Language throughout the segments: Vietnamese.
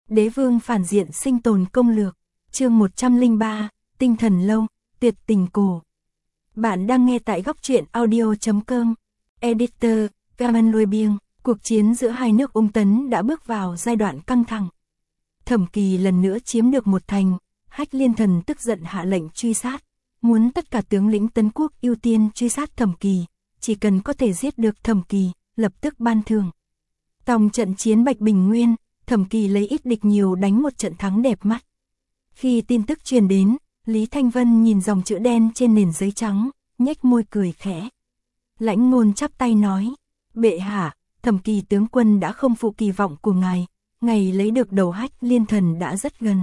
Đế vương phản diện sinh tồn công lược, chương 103, tinh thần lâu, tuyệt tình cổ. Bạn đang nghe tại góc truyện audio.com. Editor, Gaman Lôi Biêng. Cuộc chiến giữa hai nước Ung Tấn đã bước vào giai đoạn căng thẳng. Thẩm Kỳ lần nữa chiếm được một thành, Hách Liên Thần tức giận hạ lệnh truy sát, muốn tất cả tướng lĩnh Tấn quốc ưu tiên truy sát Thẩm Kỳ, chỉ cần có thể giết được Thẩm Kỳ, lập tức ban thưởng. Tòng trận chiến Bạch Bình Nguyên, Thẩm Kỳ lấy ít địch nhiều đánh một trận thắng đẹp mắt. Khi tin tức truyền đến, Lý Thanh Vân nhìn dòng chữ đen trên nền giấy trắng, nhếch môi cười khẽ. Lãnh Ngôn chắp tay nói, bệ hạ, Thẩm Kỳ tướng quân đã không phụ kỳ vọng của ngài, ngày lấy được đầu Hách Liên Thần đã rất gần.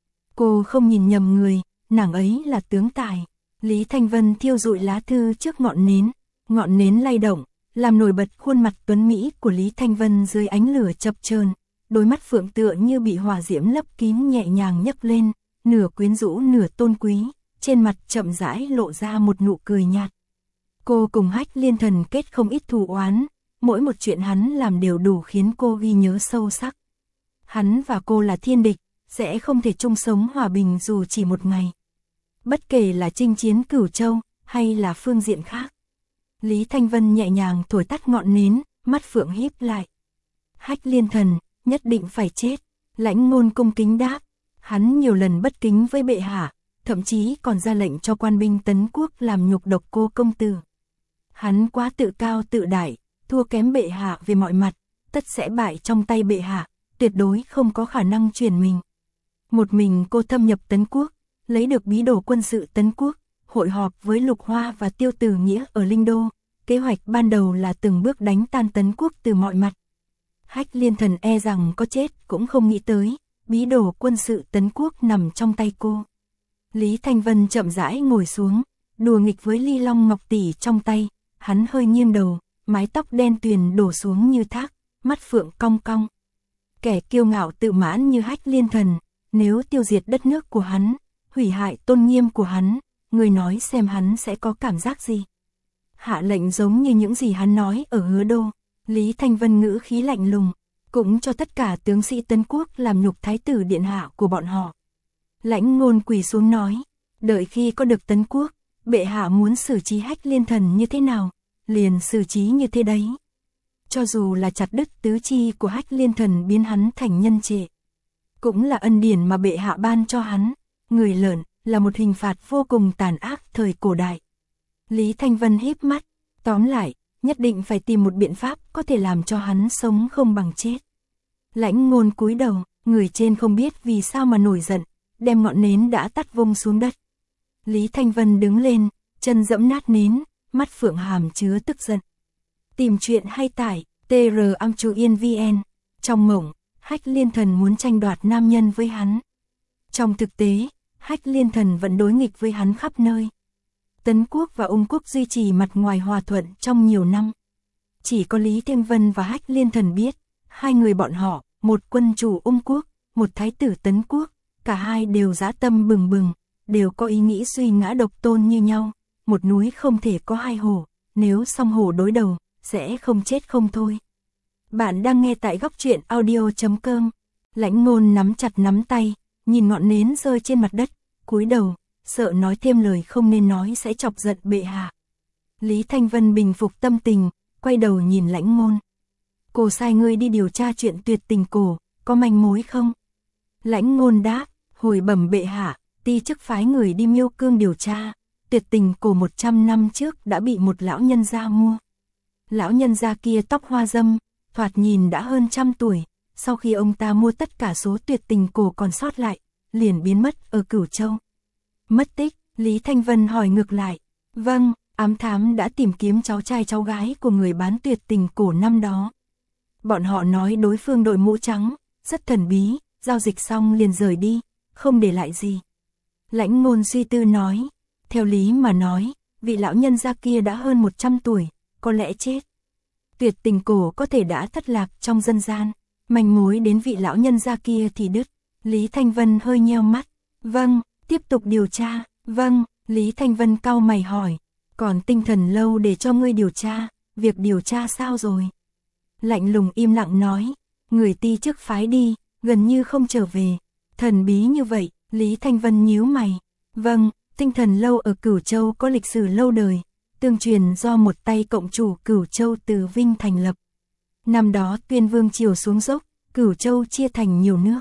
Cô không nhìn nhầm người, nàng ấy là tướng tài. Lý Thanh Vân thiêu dụi lá thư trước ngọn nến lay động, làm nổi bật khuôn mặt tuấn mỹ của Lý Thanh Vân dưới ánh lửa chập chờn, đôi mắt phượng tựa như bị hỏa diễm lấp kín nhẹ nhàng nhấc lên, nửa quyến rũ nửa tôn quý, trên mặt chậm rãi lộ ra một nụ cười nhạt. Cô cùng Hách Liên Thần kết không ít thù oán, mỗi một chuyện hắn làm đều đủ khiến cô ghi nhớ sâu sắc. Hắn và cô là thiên địch, sẽ không thể chung sống hòa bình dù chỉ một ngày. Bất kể là chinh chiến Cửu Châu, hay là phương diện khác. Lý Thanh Vân nhẹ nhàng thổi tắt ngọn nến, mắt phượng híp lại. Hách Liên Thần, nhất định phải chết. Lãnh Ngôn cung kính đáp. Hắn nhiều lần bất kính với bệ hạ, thậm chí còn ra lệnh cho quan binh Tấn quốc làm nhục độc cô công tử. Hắn quá tự cao tự đại, thua kém bệ hạ về mọi mặt, tất sẽ bại trong tay bệ hạ, tuyệt đối không có khả năng chuyển mình. Một mình cô thâm nhập Tấn quốc, lấy được bí đồ quân sự Tấn quốc, hội họp với Lục Hoa và Tiêu Tử Nghĩa ở Linh Đô, kế hoạch ban đầu là từng bước đánh tan Tấn quốc từ mọi mặt. Hách Liên Thần e rằng có chết cũng không nghĩ tới, bí đồ quân sự Tấn quốc nằm trong tay cô. Lý Thanh Vân chậm rãi ngồi xuống, đùa nghịch với ly long ngọc tỷ trong tay, hắn hơi nghiêng đầu, mái tóc đen tuyền đổ xuống như thác, mắt phượng cong cong. Kẻ kiêu ngạo tự mãn như Hách Liên Thần, nếu tiêu diệt đất nước của hắn, hủy hại tôn nghiêm của hắn, người nói xem hắn sẽ có cảm giác gì? Hạ lệnh giống như những gì hắn nói ở Hứa Đô. Lý Thanh Vân ngữ khí lạnh lùng, cũng cho tất cả tướng sĩ Tấn quốc làm nhục thái tử điện hạ của bọn họ. Lãnh Ngôn quỳ xuống nói, đợi khi có được Tấn quốc, bệ hạ muốn xử trí Hách Liên Thần như thế nào, liền xử trí như thế đấy. Cho dù là chặt đứt tứ chi của Hách Liên Thần biến hắn thành nhân trệ, cũng là ân điển mà bệ hạ ban cho hắn. Người lợn là một hình phạt vô cùng tàn ác thời cổ đại. Lý Thanh Vân híp mắt, tóm lại, nhất định phải tìm một biện pháp có thể làm cho hắn sống không bằng chết. Lãnh Ngôn cúi đầu, người trên không biết vì sao mà nổi giận, đem ngọn nến đã tắt vung xuống đất. Lý Thanh Vân đứng lên, chân dẫm nát nến, mắt phượng hàm chứa tức giận. Tìm chuyện hay tải, tr.am.vn. Trong mộng, Hách Liên Thần muốn tranh đoạt nam nhân với hắn. Trong thực tế, Hách Liên Thần vẫn đối nghịch với hắn khắp nơi. Tấn quốc và Ung quốc duy trì mặt ngoài hòa thuận trong nhiều năm. Chỉ có Lý Thanh Vân và Hách Liên Thần biết, hai người bọn họ, một quân chủ Ung quốc, một thái tử Tấn quốc, cả hai đều dã tâm bừng bừng, đều có ý nghĩ suy ngã độc tôn như nhau. Một núi không thể có hai hổ, nếu song hổ đối đầu, sẽ không chết không thôi. Bạn đang nghe tại góc truyện audio.com. Lãnh Ngôn nắm chặt nắm tay, nhìn ngọn nến rơi trên mặt đất, cúi đầu, sợ nói thêm lời không nên nói sẽ chọc giận bệ hạ. Lý Thanh Vân bình phục tâm tình, quay đầu nhìn Lãnh Ngôn. Cô sai ngươi đi điều tra chuyện tuyệt tình cổ, có manh mối không? Lãnh Ngôn đáp, hồi bẩm bệ hạ, ti chức phái người đi Miêu Cương điều tra, tuyệt tình cổ 100 năm trước đã bị một lão nhân gia mua. Lão nhân gia kia tóc hoa dâm, thoạt nhìn đã hơn 100 tuổi, sau khi ông ta mua tất cả số tuyệt tình cổ còn sót lại, liền biến mất ở Cửu Châu. Mất tích, Lý Thanh Vân hỏi ngược lại. Vâng, ám thám đã tìm kiếm cháu trai cháu gái của người bán tuyệt tình cổ năm đó. Bọn họ nói đối phương đội mũ trắng, rất thần bí, giao dịch xong liền rời đi, không để lại gì. Lãnh Ngôn suy tư nói, theo lý mà nói, vị lão nhân gia kia đã hơn 100 tuổi, có lẽ chết. Tuyệt tình cổ có thể đã thất lạc trong dân gian, manh mối đến vị lão nhân gia kia thì đứt. Lý Thanh Vân hơi nheo mắt. Vâng, tiếp tục điều tra. Vâng, Lý Thanh Vân cau mày hỏi, còn tinh thần lâu để cho ngươi điều tra, việc điều tra sao rồi? Lạnh lùng im lặng nói, người ti chức phái đi, gần như không trở về. Thần bí như vậy, Lý Thanh Vân nhíu mày. Vâng, Tinh Thần Lâu ở Cửu Châu có lịch sử lâu đời, tương truyền do một tay cộng chủ Cửu Châu Từ Vinh thành lập. Năm đó Tuyên Vương triều xuống dốc, Cửu Châu chia thành nhiều nước.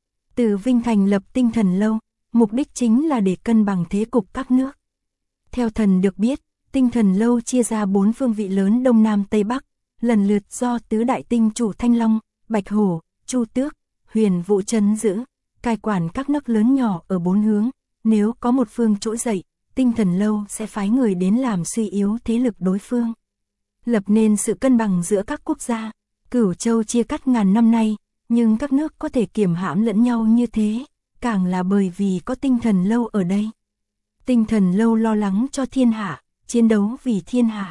Từ Vinh thành lập Tinh Thần Lâu, mục đích chính là để cân bằng thế cục các nước. Theo thần được biết, Tinh Thần Lâu chia ra 4 phương vị lớn Đông Nam Tây Bắc, lần lượt do tứ đại tinh chủ Thanh Long, Bạch Hổ, Chu Tước, Huyền Vũ trấn giữ, cai quản các nước lớn nhỏ ở 4 hướng. Nếu có một phương trỗi dậy, Tinh Thần Lâu sẽ phái người đến làm suy yếu thế lực đối phương, lập nên sự cân bằng giữa các quốc gia. Cửu Châu chia cắt ngàn năm nay, nhưng các nước có thể kiềm hãm lẫn nhau như thế, càng là bởi vì có Tinh Thần Lâu ở đây. Tinh Thần Lâu lo lắng cho thiên hạ, chiến đấu vì thiên hạ.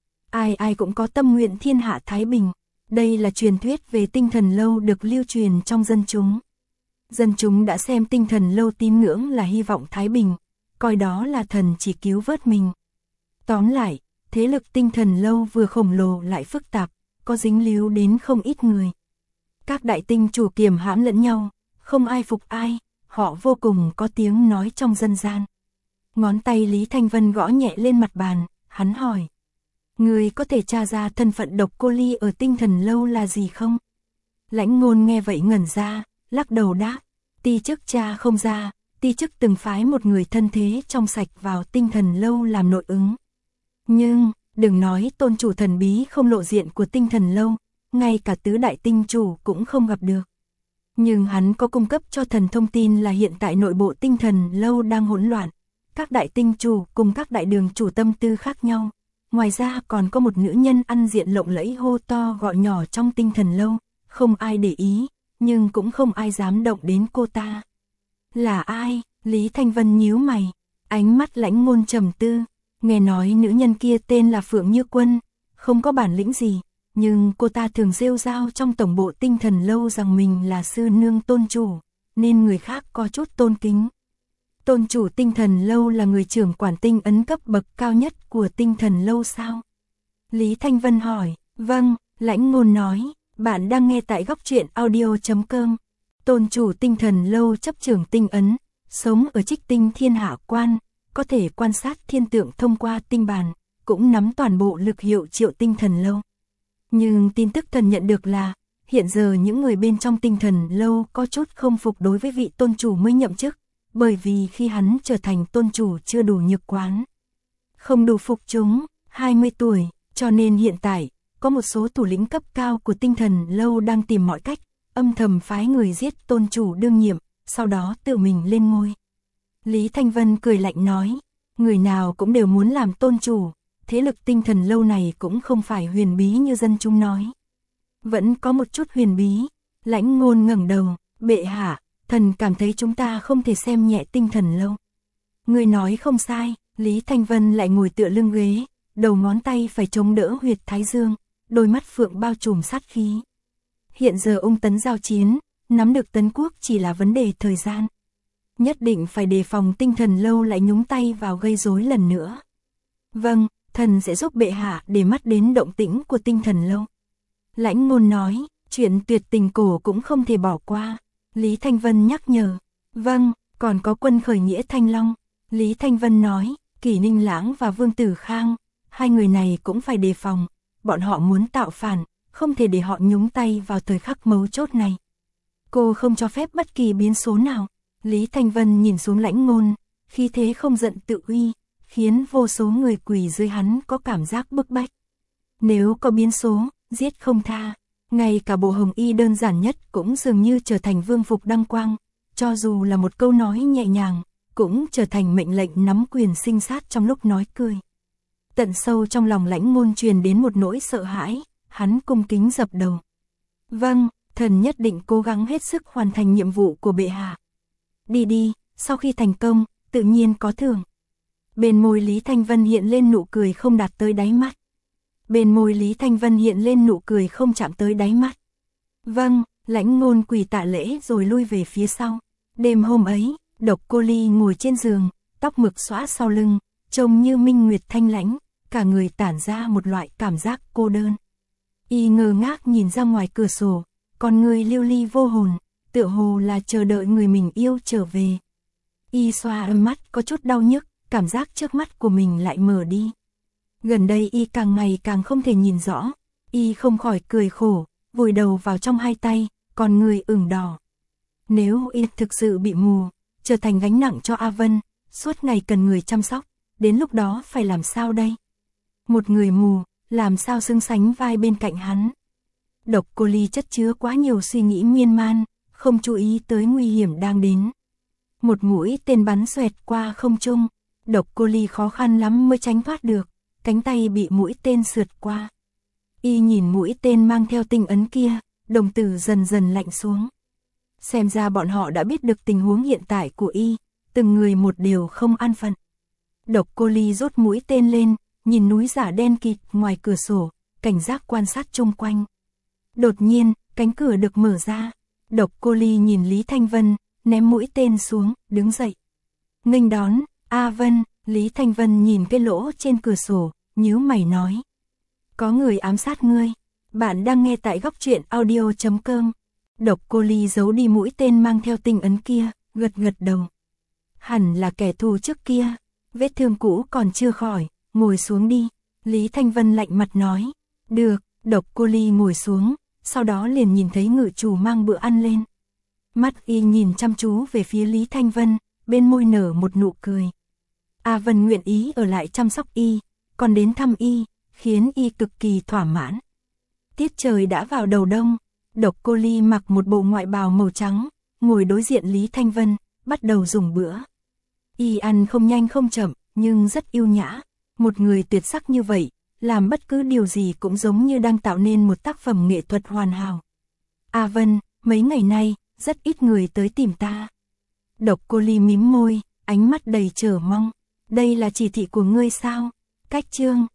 Ai ai cũng có tâm nguyện thiên hạ thái bình. Đây là truyền thuyết về Tinh Thần Lâu được lưu truyền trong dân chúng. Dân chúng đã xem Tinh Thần Lâu tín ngưỡng là hy vọng thái bình, coi đó là thần chỉ cứu vớt mình. Tóm lại, thế lực Tinh Thần Lâu vừa khổng lồ lại phức tạp, có dính líu đến không ít người. Các đại tinh chủ kiềm hãm lẫn nhau, không ai phục ai, họ vô cùng có tiếng nói trong dân gian. Ngón tay Lý Thanh Vân gõ nhẹ lên mặt bàn, hắn hỏi. Người có thể tra ra thân phận Độc Cô Ly ở Tinh Thần Lâu là gì không? Lãnh Ngôn nghe vậy ngẩn ra, lắc đầu đáp. Ti chức tra không ra, ti chức từng phái một người thân thế trong sạch vào Tinh Thần Lâu làm nội ứng. Nhưng, đừng nói tôn chủ thần bí không lộ diện của Tinh Thần Lâu, ngay cả tứ đại tinh chủ cũng không gặp được. Nhưng hắn có cung cấp cho thần thông tin là hiện tại nội bộ Tinh Thần Lâu đang hỗn loạn. Các đại tinh chủ cùng các đại đường chủ tâm tư khác nhau. Ngoài ra còn có một nữ nhân ăn diện lộng lẫy hô to gọi nhỏ trong Tinh Thần Lâu, không ai để ý, nhưng cũng không ai dám động đến cô ta. Là ai? Lý Thanh Vân nhíu mày, ánh mắt Lãnh Ngôn trầm tư, nghe nói nữ nhân kia tên là Phượng Như Quân, không có bản lĩnh gì, nhưng cô ta thường rêu rao trong tổng bộ Tinh Thần Lâu rằng mình là sư nương tôn chủ, nên người khác có chút tôn kính. Tôn chủ Tinh Thần Lâu là người trưởng quản tinh ấn cấp bậc cao nhất của Tinh Thần Lâu sao? Lý Thanh Vân hỏi. Vâng, Lãnh Ngôn nói. Bạn đang nghe tại góc truyện audio.com. Tôn chủ Tinh Thần Lâu chấp trưởng tinh ấn, sống ở Trích Tinh Thiên Hạ Quan, có thể quan sát thiên tượng thông qua tinh bàn, cũng nắm toàn bộ lực hiệu triệu Tinh Thần Lâu. Nhưng tin tức thần nhận được là, hiện giờ những người bên trong Tinh Thần Lâu có chút không phục đối với vị tôn chủ mới nhậm chức, bởi vì khi hắn trở thành tôn chủ chưa đủ nhược quán, không đủ phục chúng, 20 tuổi, cho nên hiện tại, có một số thủ lĩnh cấp cao của Tinh Thần Lâu đang tìm mọi cách, âm thầm phái người giết tôn chủ đương nhiệm, sau đó tự mình lên ngôi. Lý Thanh Vân cười lạnh nói, người nào cũng đều muốn làm tôn chủ, thế lực Tinh Thần Lâu này cũng không phải huyền bí như dân chúng nói. Vẫn có một chút huyền bí. Lãnh Ngôn ngẩng đầu, bệ hạ, thần cảm thấy chúng ta không thể xem nhẹ Tinh Thần Lâu. Người nói không sai. Lý Thanh Vân lại ngồi tựa lưng ghế, đầu ngón tay phải chống đỡ huyệt thái dương, đôi mắt phượng bao trùm sát khí. Hiện giờ ung tấn giao chiến, nắm được tấn quốc chỉ là vấn đề thời gian. Nhất định phải đề phòng Tinh Thần Lâu lại nhúng tay vào gây rối lần nữa. Vâng, thần sẽ giúp bệ hạ để mắt đến động tĩnh của Tinh Thần Lâu. Lãnh Ngôn nói, chuyện tuyệt tình cổ cũng không thể bỏ qua. Lý Thanh Vân nhắc nhở. Vâng, còn có quân khởi nghĩa Thanh Long. Lý Thanh Vân nói, Kỷ Ninh Lãng và Vương Tử Khang, hai người này cũng phải đề phòng. Bọn họ muốn tạo phản, không thể để họ nhúng tay vào thời khắc mấu chốt này. Cô không cho phép bất kỳ biến số nào. Lý Thanh Vân nhìn xuống Lãnh Ngôn, khí thế không giận tự uy, khiến vô số người quỳ dưới hắn có cảm giác bức bách. Nếu có biến số, giết không tha. Ngay cả bộ hồng y đơn giản nhất cũng dường như trở thành vương phục đăng quang, cho dù là một câu nói nhẹ nhàng, cũng trở thành mệnh lệnh nắm quyền sinh sát trong lúc nói cười. Tận sâu trong lòng Lãnh Ngôn truyền đến một nỗi sợ hãi, hắn cung kính dập đầu. Vâng, thần nhất định cố gắng hết sức hoàn thành nhiệm vụ của bệ hạ. Đi đi, sau khi thành công, tự nhiên có thưởng. Bên môi Lý Thanh Vân hiện lên nụ cười không đạt tới đáy mắt. Bên môi Lý Thanh Vân hiện lên nụ cười không chạm tới đáy mắt. Vâng, Lãnh Ngôn quỳ tạ lễ rồi lui về phía sau. Đêm hôm ấy, Độc Cô Ly ngồi trên giường, tóc mực xõa sau lưng, trông như minh nguyệt thanh lãnh, cả người tản ra một loại cảm giác cô đơn. Y ngơ ngác nhìn ra ngoài cửa sổ, con người lưu ly vô hồn, tựa hồ là chờ đợi người mình yêu trở về. Y xoa mắt có chút đau nhức, cảm giác trước mắt của mình lại mờ đi. Gần đây Y càng ngày càng không thể nhìn rõ, Y không khỏi cười khổ, vùi đầu vào trong hai tay, còn người ửng đỏ. Nếu Y thực sự bị mù, trở thành gánh nặng cho A Vân, suốt ngày cần người chăm sóc, đến lúc đó phải làm sao đây? Một người mù, làm sao xứng sánh vai bên cạnh hắn? Độc cô Ly chất chứa quá nhiều suy nghĩ miên man, không chú ý tới nguy hiểm đang đến. Một mũi tên bắn xoẹt qua không trung, Độc cô Ly khó khăn lắm mới tránh thoát được, cánh tay bị mũi tên sượt qua. Y nhìn mũi tên mang theo tinh ấn kia, đồng tử dần dần lạnh xuống. Xem ra bọn họ đã biết được tình huống hiện tại của Y, từng người một đều không an phận. Độc cô Ly rút mũi tên lên, nhìn núi giả đen kịt ngoài cửa sổ, cảnh giác quan sát chung quanh. Đột nhiên, cánh cửa được mở ra. Độc cô Ly nhìn Lý Thanh Vân, ném mũi tên xuống, đứng dậy. Nghênh đón, A Vân. Lý Thanh Vân nhìn cái lỗ trên cửa sổ, nhíu mày nói. Có người ám sát ngươi. Bạn đang nghe tại góc truyện audio.com. Độc cô Ly giấu đi mũi tên mang theo tinh ấn kia, gật gật đầu. Hẳn là kẻ thù trước kia. Vết thương cũ còn chưa khỏi, ngồi xuống đi. Lý Thanh Vân lạnh mặt nói. Được, Độc cô Ly ngồi xuống, sau đó liền nhìn thấy ngự chủ mang bữa ăn lên. Mắt Y nhìn chăm chú về phía Lý Thanh Vân, bên môi nở một nụ cười. A Vân nguyện ý ở lại chăm sóc Y, còn đến thăm Y, khiến Y cực kỳ thỏa mãn. Tiết trời đã vào đầu đông, Độc cô Ly mặc một bộ ngoại bào màu trắng, ngồi đối diện Lý Thanh Vân, bắt đầu dùng bữa. Y ăn không nhanh không chậm, nhưng rất yêu nhã. Một người tuyệt sắc như vậy, làm bất cứ điều gì cũng giống như đang tạo nên một tác phẩm nghệ thuật hoàn hảo. A Vân, mấy ngày nay, rất ít người tới tìm ta. Độc cô Ly mím môi, ánh mắt đầy chờ mong. Đây là chỉ thị của ngươi sao? Cách chương